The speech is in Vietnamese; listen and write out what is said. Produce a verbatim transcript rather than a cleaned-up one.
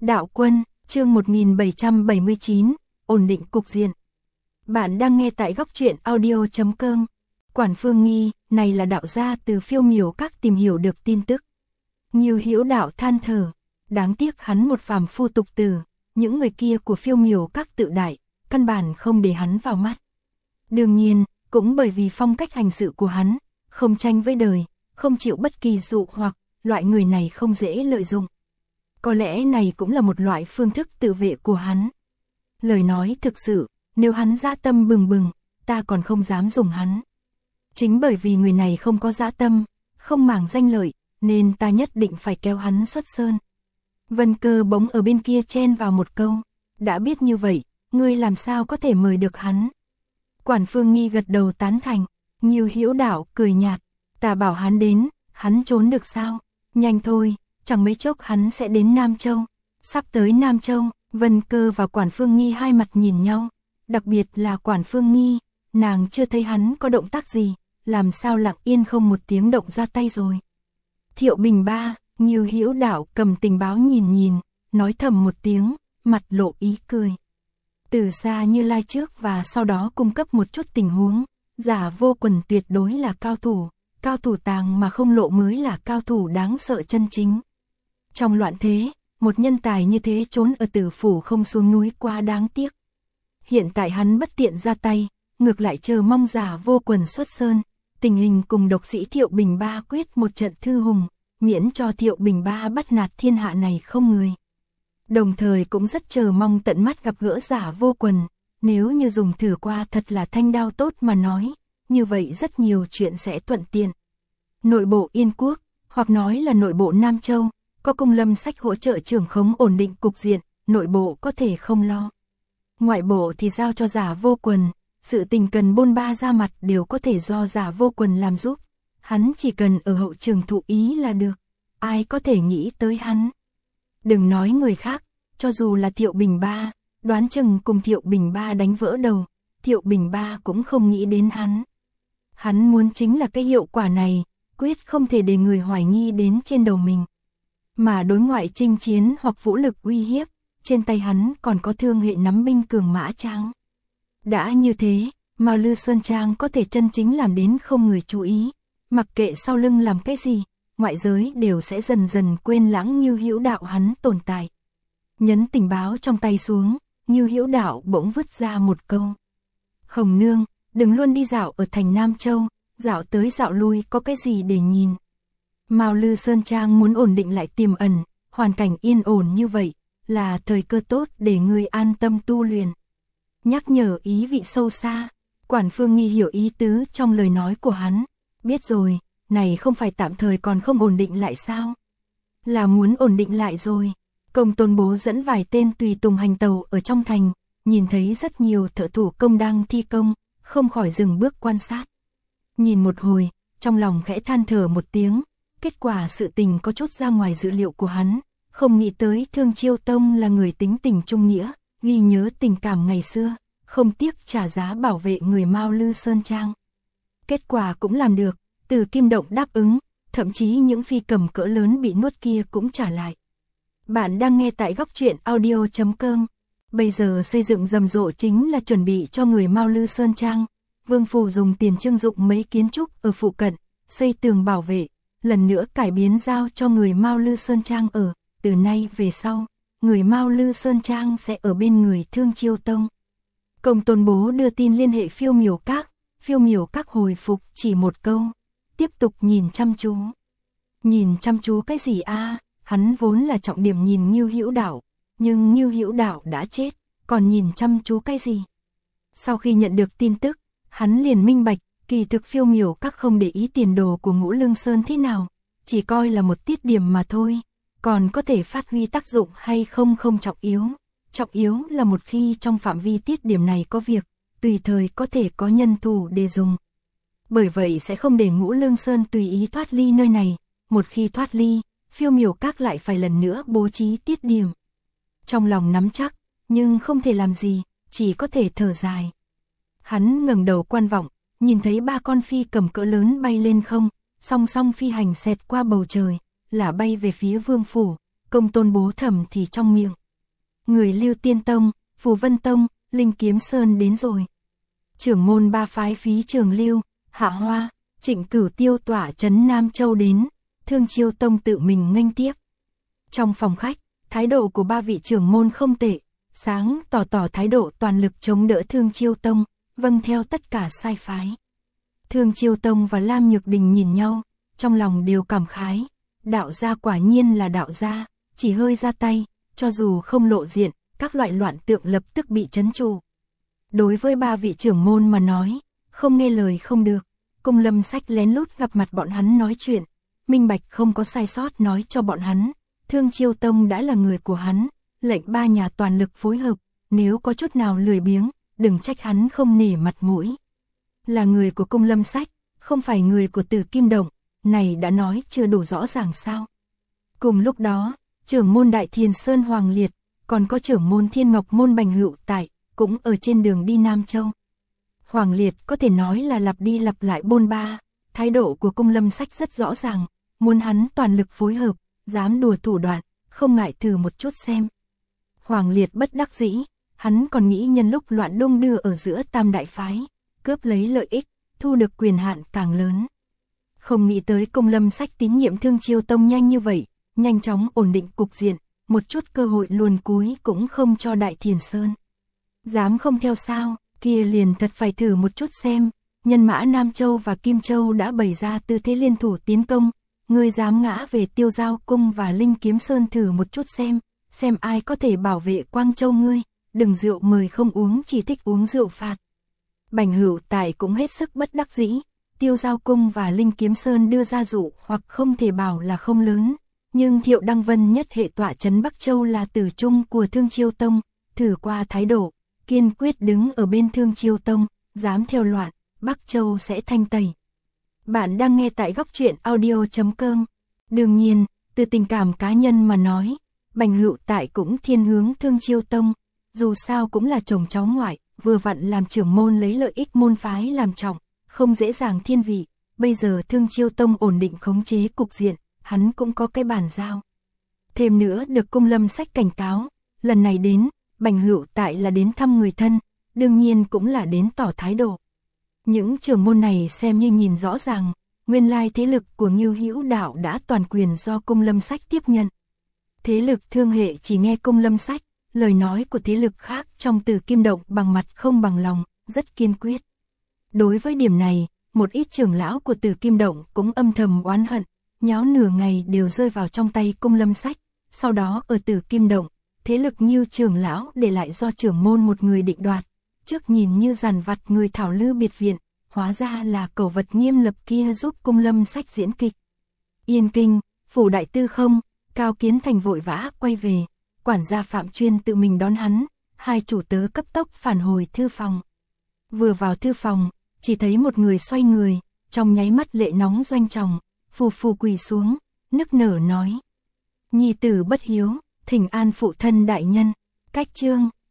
Đạo quân, chương một nghìn bảy trăm bảy mươi chín, ổn định cục diện. Bạn đang nghe tại góc truyện audio chấm com. Quản Phương Nghi, này là đạo gia từ Phiêu Miểu Các tìm hiểu được tin tức. Ngưu Hữu Đạo than thở, đáng tiếc hắn một phàm phu tục tử, những người kia của Phiêu Miểu Các tự đại, căn bản không để hắn vào mắt. Đương nhiên, cũng bởi vì phong cách hành sự của hắn, không tranh với đời, không chịu bất kỳ dụ hoặc, loại người này không dễ lợi dụng. Có lẽ này cũng là một loại phương thức tự vệ của hắn. Lời nói thực sự, nếu hắn dã tâm bừng bừng, ta còn không dám dùng hắn. Chính bởi vì người này không có dã tâm, không màng danh lợi, nên ta nhất định phải kéo hắn xuất sơn. Vân Cơ bỗng ở bên kia chen vào một câu, đã biết như vậy, ngươi làm sao có thể mời được hắn. Quản Phương Nghi gật đầu tán thành, Ngưu Hữu Đạo cười nhạt, ta bảo hắn đến, hắn trốn được sao, nhanh thôi. Chẳng mấy chốc hắn sẽ đến Nam Châu. Sắp tới Nam Châu, Vân Cơ và Quản Phương Nghi hai mặt nhìn nhau. Đặc biệt là Quản Phương Nghi, nàng chưa thấy hắn có động tác gì, làm sao lặng yên không một tiếng động ra tay rồi. Thiệu Bình Ba, Ngưu Hữu Đạo cầm tình báo nhìn nhìn, nói thầm một tiếng, mặt lộ ý cười. Từ xa Như Lai trước và sau đó cung cấp một chút tình huống, Giả Vô Quần tuyệt đối là cao thủ, cao thủ tàng mà không lộ mới là cao thủ đáng sợ chân chính. Trong loạn thế, một nhân tài như thế trốn ở Tử Phủ không xuống núi quá đáng tiếc. Hiện tại hắn bất tiện ra tay, ngược lại chờ mong Giả Vô Quần xuất sơn, tình hình cùng độc sĩ Thiệu Bình Ba quyết một trận thư hùng, miễn cho Thiệu Bình Ba bắt nạt thiên hạ này không người. Đồng thời cũng rất chờ mong tận mắt gặp gỡ Giả Vô Quần, nếu như dùng thử qua thật là thanh đao tốt mà nói, như vậy rất nhiều chuyện sẽ thuận tiện. Nội bộ Yên Quốc, hoặc nói là nội bộ Nam Châu, có Cung Lâm Sách hỗ trợ trưởng khống ổn định cục diện, nội bộ có thể không lo. Ngoại bộ thì giao cho Giả Vô Quần, sự tình cần bôn ba ra mặt đều có thể do Giả Vô Quần làm giúp. Hắn chỉ cần ở hậu trường thụ ý là được, ai có thể nghĩ tới hắn. Đừng nói người khác, cho dù là Thiệu Bình Ba, đoán chừng cùng Thiệu Bình Ba đánh vỡ đầu, Thiệu Bình Ba cũng không nghĩ đến hắn. Hắn muốn chính là cái hiệu quả này, quyết không thể để người hoài nghi đến trên đầu mình. Mà đối ngoại chinh chiến hoặc vũ lực uy hiếp, trên tay hắn còn có thương hệ nắm binh cường mã trang. Đã như thế, Mao Lư Sơn Trang có thể chân chính làm đến không người chú ý, mặc kệ sau lưng làm cái gì, ngoại giới đều sẽ dần dần quên lãng Ngưu Hữu Đạo hắn tồn tại. Nhấn tình báo trong tay xuống, Ngưu Hữu Đạo bỗng vứt ra một câu. Hồng Nương, đừng luôn đi dạo ở thành Nam Châu, dạo tới dạo lui có cái gì để nhìn. Mao Lư Sơn Trang muốn ổn định lại tiềm ẩn, hoàn cảnh yên ổn như vậy, là thời cơ tốt để ngươi an tâm tu luyện. Nhắc nhở ý vị sâu xa, Quản Phương Nghi hiểu ý tứ trong lời nói của hắn, biết rồi, này không phải tạm thời còn không ổn định lại sao? Là muốn ổn định lại rồi. Công Tôn Bố dẫn vài tên tùy tùng hành tàu ở trong thành, nhìn thấy rất nhiều thợ thủ công đang thi công, không khỏi dừng bước quan sát. Nhìn một hồi, trong lòng khẽ than thở một tiếng, kết quả sự tình có chút ra ngoài dự liệu của hắn, không nghĩ tới Thương Chiêu Tông là người tính tình trung nghĩa, ghi nhớ tình cảm ngày xưa, không tiếc trả giá bảo vệ người Mao Lư Sơn Trang. Kết quả cũng làm được, Từ Kim Động đáp ứng, thậm chí những phi cầm cỡ lớn bị nuốt kia cũng trả lại. Bạn đang nghe tại góc truyện audio chấm com. Bây giờ xây dựng rầm rộ chính là chuẩn bị cho người Mao Lư Sơn Trang. Vương Phủ dùng tiền trưng dụng mấy kiến trúc ở phụ cận, xây tường bảo vệ, lần nữa cải biến giao cho người Mao Lư Sơn Trang ở. Từ nay về sau, người Mao Lư Sơn Trang sẽ ở bên người Thương Chiêu Tông. Công Tôn Bố đưa tin liên hệ Phiêu Miểu Các, Phiêu Miểu Các hồi phục chỉ một câu, tiếp tục nhìn chăm chú. Nhìn chăm chú cái gì a? Hắn vốn là trọng điểm nhìn Ngưu Hữu Đạo, nhưng Ngưu Hữu Đạo đã chết, còn nhìn chăm chú cái gì? Sau khi nhận được tin tức, hắn liền minh bạch, kỳ thực Phiêu Miểu Các không để ý tiền đồ của Ngũ Lương Sơn thế nào, chỉ coi là một tiết điểm mà thôi, còn có thể phát huy tác dụng hay không không trọng yếu. Trọng yếu là một khi trong phạm vi tiết điểm này có việc, tùy thời có thể có nhân thủ để dùng. Bởi vậy sẽ không để Ngũ Lương Sơn tùy ý thoát ly nơi này, một khi thoát ly, Phiêu Miểu Các lại phải lần nữa bố trí tiết điểm. Trong lòng nắm chắc, nhưng không thể làm gì, chỉ có thể thở dài. Hắn ngẩng đầu quan vọng, nhìn thấy ba con phi cầm cỡ lớn bay lên không, song song phi hành xẹt qua bầu trời, là bay về phía Vương Phủ, công tôn bố thẩm thì trong miệng. Người Lưu Tiên Tông, Phù Vân Tông, Linh Kiếm Sơn đến rồi. Trưởng môn ba phái Phí Trường Lưu, Hạ Hoa, Trịnh Cửu Tiêu tỏa trấn Nam Châu đến, Thương Chiêu Tông tự mình nghênh tiếp. Trong phòng khách, thái độ của ba vị trưởng môn không tệ, sáng tỏ tỏ thái độ toàn lực chống đỡ Thương Chiêu Tông, vâng theo tất cả sai phái. Thương Chiêu Tông và Lam Nhược Đình nhìn nhau, trong lòng đều cảm khái, đạo gia quả nhiên là đạo gia, chỉ hơi ra tay, cho dù không lộ diện, các loại loạn tượng lập tức bị trấn trụ. Đối với ba vị trưởng môn mà nói, không nghe lời không được, Cung Lâm Sách lén lút gặp mặt bọn hắn nói chuyện, minh bạch không có sai sót nói cho bọn hắn, Thương Chiêu Tông đã là người của hắn, lệnh ba nhà toàn lực phối hợp, nếu có chút nào lười biếng, đừng trách hắn không nể mặt mũi. Là người của Cung Lâm Sách, không phải người của Tử Kim Động, này đã nói chưa đủ rõ ràng sao. Cùng lúc đó, trưởng môn Đại Thiền Sơn Hoàng Liệt, còn có trưởng môn Thiên Ngọc Môn Bành Hữu Tại, cũng ở trên đường đi Nam Châu. Hoàng Liệt có thể nói là lặp đi lặp lại bôn ba, thái độ của Cung Lâm Sách rất rõ ràng, muốn hắn toàn lực phối hợp, dám đùa thủ đoạn, không ngại thử một chút xem. Hoàng Liệt bất đắc dĩ, hắn còn nghĩ nhân lúc loạn đung đưa ở giữa tam đại phái, cướp lấy lợi ích, thu được quyền hạn càng lớn. Không nghĩ tới Cung Lâm Sách tín nhiệm Thương Chiêu Tông nhanh như vậy, nhanh chóng ổn định cục diện, một chút cơ hội luồn cúi cũng không cho Đại Thiền Sơn. Dám không theo sao, kia liền thật phải thử một chút xem, nhân mã Nam Châu và Kim Châu đã bày ra tư thế liên thủ tiến công, ngươi dám ngã về Tiêu Giao Cung và Linh Kiếm Sơn thử một chút xem, xem ai có thể bảo vệ Quang Châu ngươi, đừng rượu mời không uống chỉ thích uống rượu phạt. Bành Hữu Tài cũng hết sức bất đắc dĩ, Tiêu Giao Cung và Linh Kiếm Sơn đưa ra dụ hoặc không thể bảo là không lớn, nhưng Thiệu Đăng Vân nhất hệ tọa trấn Bắc Châu là tử trung của Thương Chiêu Tông, thử qua thái độ, kiên quyết đứng ở bên Thương Chiêu Tông, dám theo loạn, Bắc Châu sẽ thanh tẩy. Bạn đang nghe tại góc truyện audio chấm com. Đương nhiên, từ tình cảm cá nhân mà nói, Bành Hữu Tại cũng thiên hướng Thương Chiêu Tông, dù sao cũng là chồng cháu ngoại, vừa vặn làm trưởng môn lấy lợi ích môn phái làm trọng, không dễ dàng thiên vị, bây giờ Thương Chiêu Tông ổn định khống chế cục diện, hắn cũng có cái bàn giao. Thêm nữa được Cung Lâm Sách cảnh cáo, lần này đến, Bành Hữu Tại là đến thăm người thân, đương nhiên cũng là đến tỏ thái độ. Những trưởng môn này xem như nhìn rõ ràng, nguyên lai thế lực của Ngưu Hữu Đạo đã toàn quyền do Cung Lâm Sách tiếp nhận. Thế lực Thương hệ chỉ nghe Cung Lâm Sách, lời nói của thế lực khác trong Tử Kim Động bằng mặt không bằng lòng, rất kiên quyết. Đối với điểm này, một ít trưởng lão của Tử Kim Động cũng âm thầm oán hận, nháo nửa ngày đều rơi vào trong tay Cung Lâm Sách, sau đó ở Tử Kim Động, thế lực như trưởng lão để lại do trưởng môn một người định đoạt, trước nhìn như giàn vặt người thảo lư biệt viện, hóa ra là cẩu vật nghiêm lập kia giúp Cung Lâm Sách diễn kịch. Yên Kinh, phủ đại tư không, Cao Kiến Thành vội vã quay về, quản gia Phạm Chuyên tự mình đón hắn, hai chủ tớ cấp tốc phản hồi thư phòng. Vừa vào thư phòng, chỉ thấy một người xoay người, trong nháy mắt lệ nóng doanh tròng, phù phù quỳ xuống, nức nở nói: "Nhi tử bất hiếu, thỉnh an phụ thân đại nhân." Cách chương